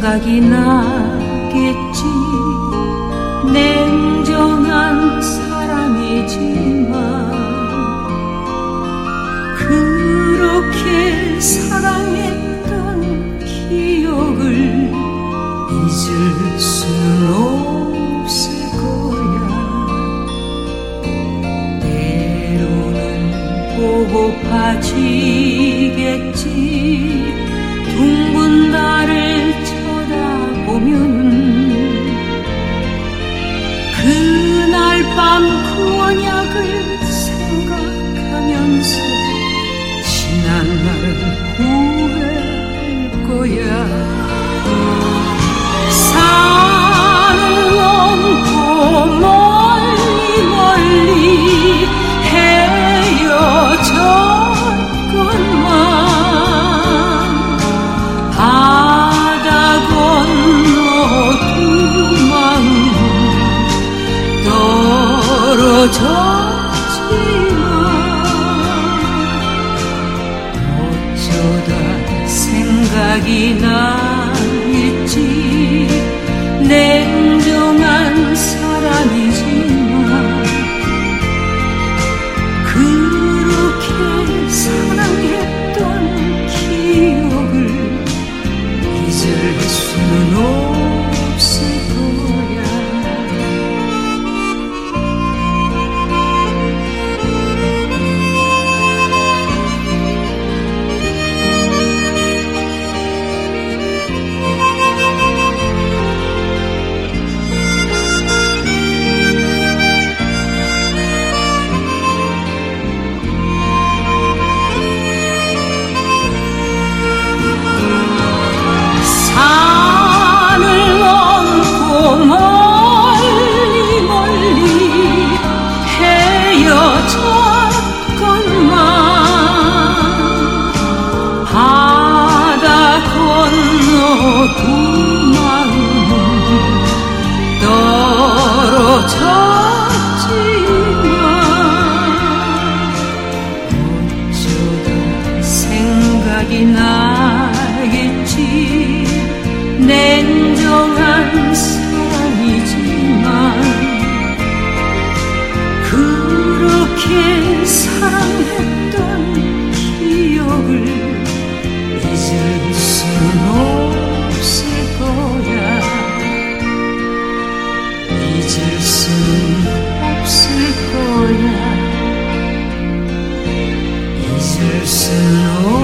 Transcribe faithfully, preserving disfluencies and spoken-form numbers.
생각이 나겠지. 냉정한 사람이지만 그렇게 사랑했던 기억을 잊을 수는 없을 거야. 때로는 고고파지겠지. 둥근 달을 쳐다보면 그날 밤 그 언약을 생각하면서 지난 날을 후회할 거야. 산을 넘고 멀리 멀리 헤어졌건만 바다 건너 두 마음 떨어졌지만 어쩌다 생각이 나겠지. 냉정한 사람이지만 그렇게 사랑했던 기억을 잊을 수는 없을 거야. 두 마음은 떨어졌지만 어쩌다 생각이 나겠지. 냉정한 사랑이지만 그렇게 사랑했던 기억을 잊을 수는 없을 거야. 잊을 수는 없을 거야. 잊을 수는 없을 거야.